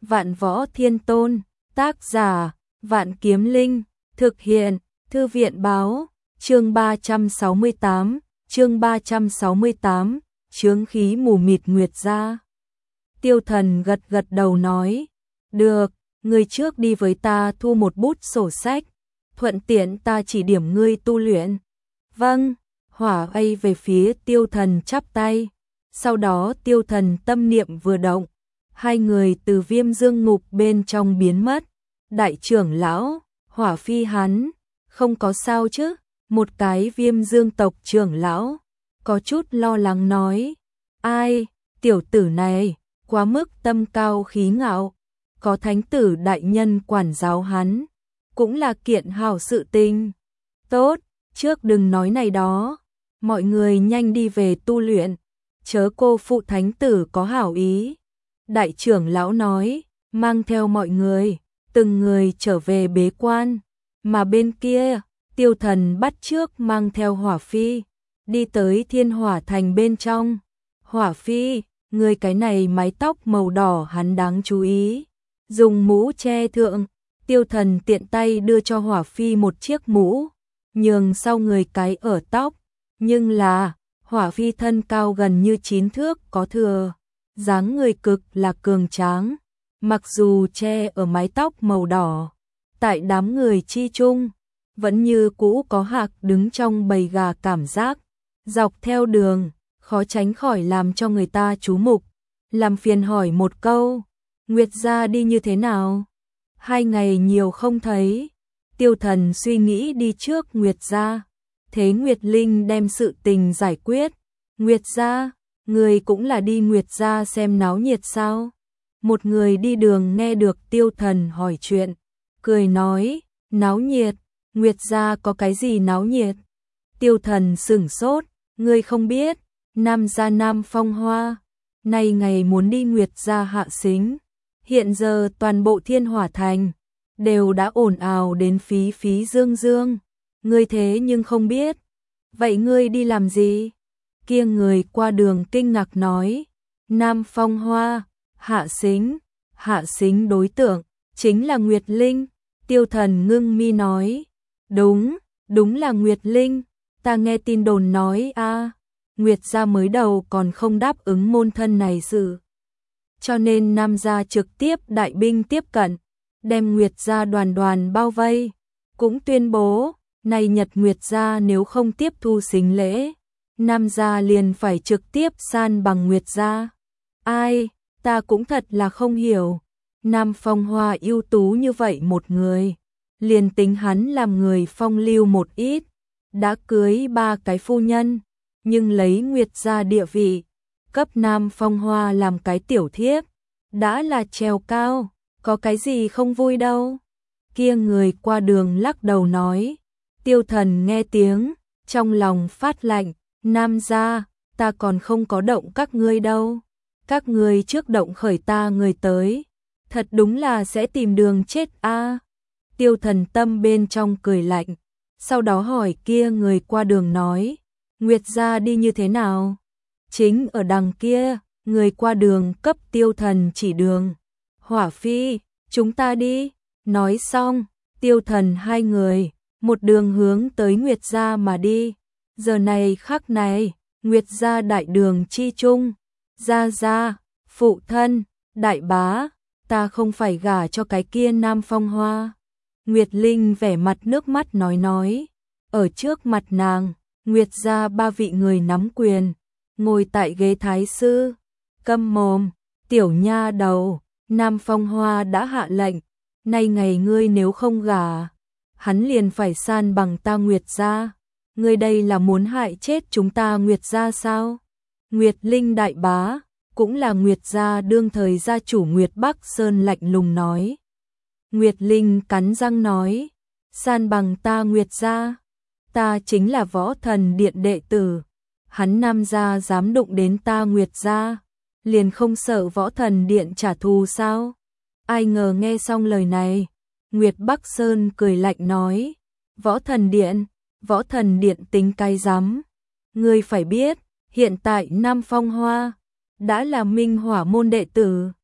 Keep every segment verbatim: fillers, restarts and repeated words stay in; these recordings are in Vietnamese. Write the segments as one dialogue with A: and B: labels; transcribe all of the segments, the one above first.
A: Vạn Võ Thiên Tôn, tác giả, Vạn Kiếm Linh, thực hiện, Thư viện báo, chương ba trăm sáu mươi tám, chương ba trăm sáu mươi tám, chướng khí mù mịt Nguyệt gia. Tiêu Thần gật gật đầu nói, được, ngươi trước đi với ta thu một bút sổ sách, thuận tiện ta chỉ điểm ngươi tu luyện. Vâng, Hỏa A về phía Tiêu Thần chắp tay, sau đó Tiêu Thần tâm niệm vừa động, hai người từ Viêm Dương ngục bên trong biến mất. Đại trưởng lão, Hỏa Phi hắn, không có sao chứ? Một cái Viêm Dương tộc trưởng lão, có chút lo lắng nói, ai, tiểu tử này, quá mức tâm cao khí ngạo, có thánh tử đại nhân quản giáo hắn, cũng là kiện hảo sự tình. Tốt, trước đừng nói này đó, mọi người nhanh đi về tu luyện, chớ cô phụ thánh tử có hảo ý. Đại trưởng lão nói, mang theo mọi người, từng người trở về bế quan, mà bên kia, Tiêu Thần bắt trước mang theo Hỏa Phi, đi tới Thiên Hỏa Thành bên trong. Hỏa Phi, người cái này mái tóc màu đỏ hắn đáng chú ý, dùng mũ che thượng. Tiêu Thần tiện tay đưa cho Hỏa Phi một chiếc mũ, nhường sau người cái ở tóc, nhưng là, Hỏa Phi thân cao gần như chín thước có thừa, dáng người cực là cường tráng, mặc dù che ở mái tóc màu đỏ, tại đám người chi chung, vẫn như cũ có hạc đứng trong bầy gà cảm giác, dọc theo đường, khó tránh khỏi làm cho người ta chú mục. Làm phiền hỏi một câu, Nguyệt gia đi như thế nào? Hai ngày nhiều không thấy. Tiêu Thần suy nghĩ đi trước Nguyệt gia, thế Nguyệt Linh đem sự tình giải quyết. Nguyệt gia, người cũng là đi Nguyệt gia xem náo nhiệt sao? Một người đi đường nghe được Tiêu Thần hỏi chuyện, cười nói, náo nhiệt, Nguyệt gia có cái gì náo nhiệt? Tiêu Thần sửng sốt, ngươi không biết, Nam gia Nam Phong Hoa, nay ngày muốn đi Nguyệt gia hạ xính, hiện giờ toàn bộ Thiên Hỏa Thành đều đã ồn ào đến phí phí dương dương, ngươi thế nhưng không biết, vậy ngươi đi làm gì? Kia người qua đường kinh ngạc nói, Nam Phong Hoa, hạ xính, hạ xính đối tượng, chính là Nguyệt Linh. Tiêu Thần ngưng mi nói, đúng, đúng là Nguyệt Linh, ta nghe tin đồn nói a, Nguyệt gia mới đầu còn không đáp ứng môn thân này sự, cho nên Nam gia trực tiếp đại binh tiếp cận, đem Nguyệt gia đoàn đoàn bao vây, cũng tuyên bố, này Nhật Nguyệt gia nếu không tiếp thu sính lễ, Nam gia liền phải trực tiếp san bằng Nguyệt gia. Ai, ta cũng thật là không hiểu, Nam Phong Hoa ưu tú như vậy một người, liền tính hắn làm người phong lưu một ít, đã cưới ba cái phu nhân, nhưng lấy Nguyệt gia địa vị, cấp Nam Phong Hoa làm cái tiểu thiếp, đã là trèo cao, có cái gì không vui đâu. Kia người qua đường lắc đầu nói, Tiêu Thần nghe tiếng, trong lòng phát lạnh, Nam gia, ta còn không có động các ngươi đâu, các ngươi trước động khởi ta người tới, thật đúng là sẽ tìm đường chết a. Tiêu Thần tâm bên trong cười lạnh, sau đó hỏi kia người qua đường nói, Nguyệt gia đi như thế nào? Chính ở đằng kia, người qua đường cấp Tiêu Thần chỉ đường. Hỏa Phi, chúng ta đi. Nói xong, Tiêu Thần hai người, một đường hướng tới Nguyệt gia mà đi. Giờ này khắc này, Nguyệt gia đại đường chi chung, gia gia, phụ thân, đại bá, ta không phải gả cho cái kia Nam Phong Hoa. Nguyệt Linh vẻ mặt nước mắt nói nói, ở trước mặt nàng, Nguyệt gia ba vị người nắm quyền, ngồi tại ghế thái sư, câm mồm, tiểu nha đầu, Nam Phong Hoa đã hạ lệnh, nay ngày ngươi nếu không gả, hắn liền phải san bằng ta Nguyệt gia, ngươi đây là muốn hại chết chúng ta Nguyệt gia sao? Nguyệt Linh đại bá, cũng là Nguyệt gia đương thời gia chủ Nguyệt Bắc Sơn lạnh lùng nói. Nguyệt Linh cắn răng nói, san bằng ta Nguyệt gia, ta chính là Võ Thần Điện đệ tử, hắn Nam gia dám đụng đến ta Nguyệt gia, liền không sợ Võ Thần Điện trả thù sao? Ai ngờ nghe xong lời này, Nguyệt Bắc Sơn cười lạnh nói, Võ Thần Điện, Võ Thần Điện tính cái rắm, ngươi phải biết, hiện tại Nam Phong Hoa đã là Minh Hỏa môn đệ tử,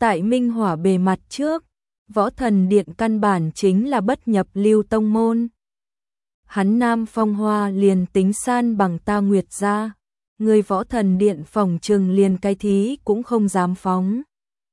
A: Tại Minh Hỏa bề mặt trước, Võ Thần Điện căn bản chính là bất nhập lưu tông môn. Hắn Nam Phong Hoa liền tính san bằng ta Nguyệt gia, người Võ Thần Điện phòng trừng liền cái thí cũng không dám phóng.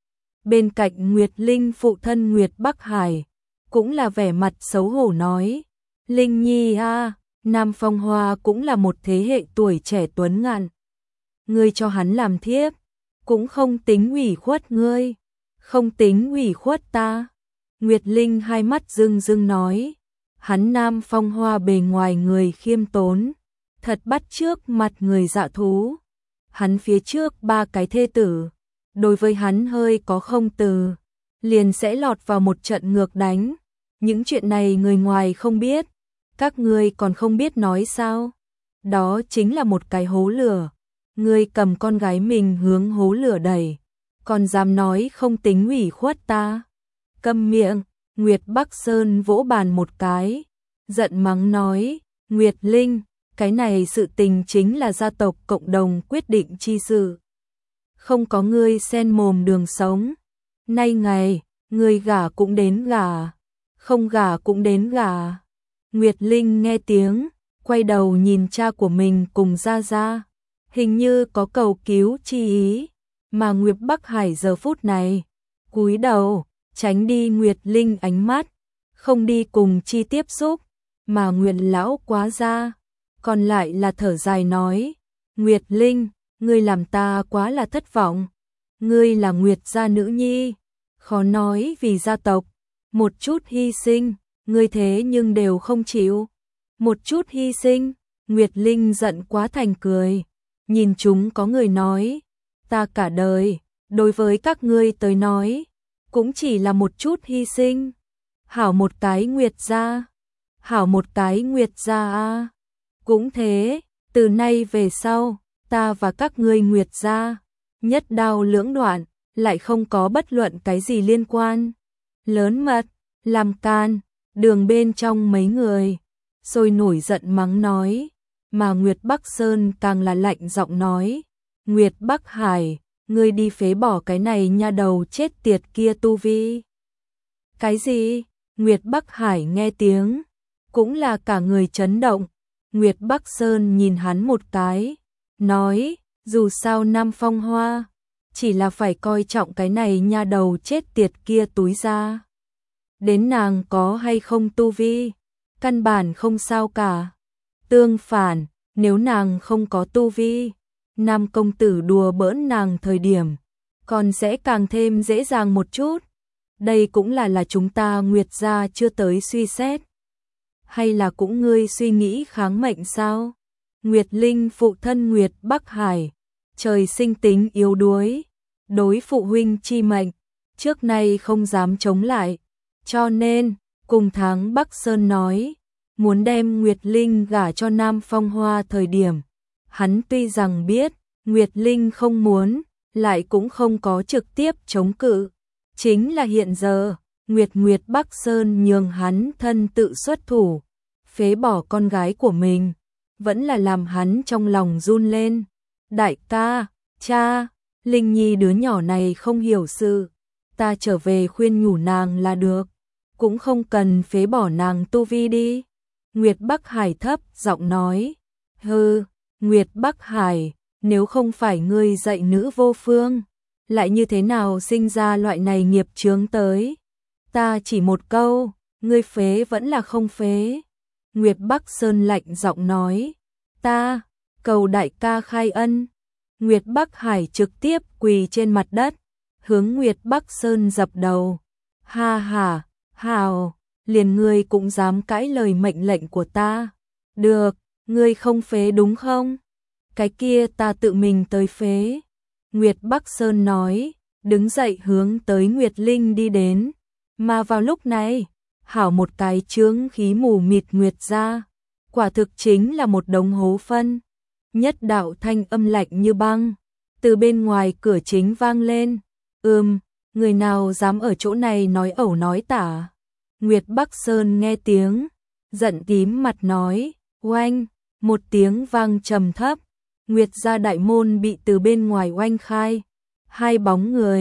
A: Bên cạnh Nguyệt Linh phụ thân Nguyệt Bắc Hải, cũng là vẻ mặt xấu hổ nói, Linh Nhi a, Nam Phong Hoa cũng là một thế hệ tuổi trẻ tuấn ngạn. Ngươi cho hắn làm thiếp, cũng không tính ủy khuất ngươi, không tính ủy khuất ta. Nguyệt Linh hai mắt rưng rưng nói, hắn Nam Phong Hoa bề ngoài người khiêm tốn, thật bắt trước mặt người dạ thú. Hắn phía trước ba cái thê tử, đối với hắn hơi có không từ, liền sẽ lọt vào một trận ngược đánh. Những chuyện này người ngoài không biết, các ngươi còn không biết nói sao? Đó chính là một cái hố lửa. Ngươi cầm con gái mình hướng hố lửa đẩy, còn dám nói không tính ủy khuất ta. Câm miệng, Nguyệt Bắc Sơn vỗ bàn một cái, giận mắng nói, Nguyệt Linh, cái này sự tình chính là gia tộc cộng đồng quyết định chi sự. Không có ngươi xen mồm đường sống. Nay ngày, ngươi gả cũng đến gả, không gả cũng đến gả. Nguyệt Linh nghe tiếng, quay đầu nhìn cha của mình cùng Gia Gia, hình như có cầu cứu chi ý, mà Nguyệt Bắc Hải giờ phút này, cúi đầu, tránh đi Nguyệt Linh ánh mắt, không đi cùng chi tiếp xúc, mà Nguyệt lão quá ra, còn lại là thở dài nói, Nguyệt Linh, ngươi làm ta quá là thất vọng, ngươi là Nguyệt gia nữ nhi, khó nói vì gia tộc, một chút hy sinh, ngươi thế nhưng đều không chịu, một chút hy sinh. Nguyệt Linh giận quá thành cười, nhìn chúng có người nói, ta cả đời, đối với các ngươi tới nói, cũng chỉ là một chút hy sinh. Hảo một cái Nguyệt gia, hảo một cái Nguyệt gia a. Cũng thế, từ nay về sau, ta và các ngươi Nguyệt gia, nhất đao lưỡng đoạn, lại không có bất luận cái gì liên quan. Lớn mật, làm can, đường bên trong mấy người, sôi nổi giận mắng nói, mà Nguyệt Bắc Sơn càng là lạnh giọng nói, Nguyệt Bắc Hải, ngươi đi phế bỏ cái này nha đầu chết tiệt kia tu vi. Cái gì? Nguyệt Bắc Hải nghe tiếng, cũng là cả người chấn động. Nguyệt Bắc Sơn nhìn hắn một cái, nói, dù sao Nam Phong Hoa, chỉ là phải coi trọng cái này nha đầu chết tiệt kia túi ra. Đến nàng có hay không tu vi, căn bản không sao cả. Tương phản, nếu nàng không có tu vi, Nam công tử đùa bỡn nàng thời điểm, còn sẽ càng thêm dễ dàng một chút. Đây cũng là là chúng ta Nguyệt gia chưa tới suy xét. Hay là cũng ngươi suy nghĩ kháng mệnh sao? Nguyệt Linh phụ thân Nguyệt Bắc Hải, trời sinh tính yếu đuối, đối phụ huynh chi mệnh, trước nay không dám chống lại. Cho nên, cùng tháng Bắc Sơn nói, muốn đem Nguyệt Linh gả cho Nam Phong Hoa thời điểm. Hắn tuy rằng biết, Nguyệt Linh không muốn, lại cũng không có trực tiếp chống cự. Chính là hiện giờ, Nguyệt Nguyệt Bắc Sơn nhường hắn thân tự xuất thủ, phế bỏ con gái của mình, vẫn là làm hắn trong lòng run lên. Đại ca, cha, Linh Nhi đứa nhỏ này không hiểu sự, ta trở về khuyên nhủ nàng là được, cũng không cần phế bỏ nàng tu vi đi. Nguyệt Bắc Hải thấp giọng nói, hừ, Nguyệt Bắc Hải, nếu không phải ngươi dạy nữ vô phương, lại như thế nào sinh ra loại này nghiệp chướng tới? Ta chỉ một câu, ngươi phế vẫn là không phế. Nguyệt Bắc Sơn lạnh giọng nói, ta, cầu đại ca khai ân. Nguyệt Bắc Hải trực tiếp quỳ trên mặt đất, hướng Nguyệt Bắc Sơn dập đầu. Ha ha, hào, liền ngươi cũng dám cãi lời mệnh lệnh của ta. Được, ngươi không phế đúng không? Cái kia ta tự mình tới phế. Nguyệt Bắc Sơn nói, đứng dậy hướng tới Nguyệt Linh đi đến. Mà vào lúc này, hảo một cái chướng khí mù mịt Nguyệt gia, quả thực chính là một đống hố phân. Nhất đạo thanh âm lạnh như băng, từ bên ngoài cửa chính vang lên. Ừm, người nào dám ở chỗ này nói ẩu nói tả? Nguyệt Bắc Sơn nghe tiếng, giận tím mặt nói, oanh, một tiếng vang trầm thấp. Nguyệt gia đại môn bị từ bên ngoài oanh khai, hai bóng người,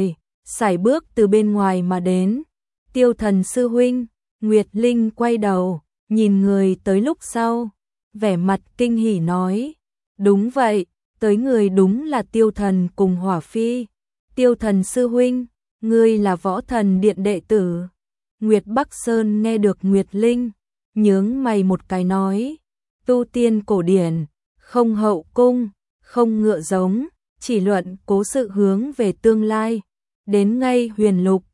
A: sải bước từ bên ngoài mà đến. Tiêu Thần sư huynh. Nguyệt Linh quay đầu, nhìn người tới lúc sau, vẻ mặt kinh hỉ nói, đúng vậy, tới người đúng là Tiêu Thần cùng Hỏa Phi. Tiêu Thần sư huynh, ngươi là Võ Thần Điện đệ tử. Nguyệt Bắc Sơn nghe được Nguyệt Linh, nhướng mày một cái nói, tu tiên cổ điển, không hậu cung, không ngựa giống, chỉ luận cố sự hướng về tương lai, đến ngay huyền lục,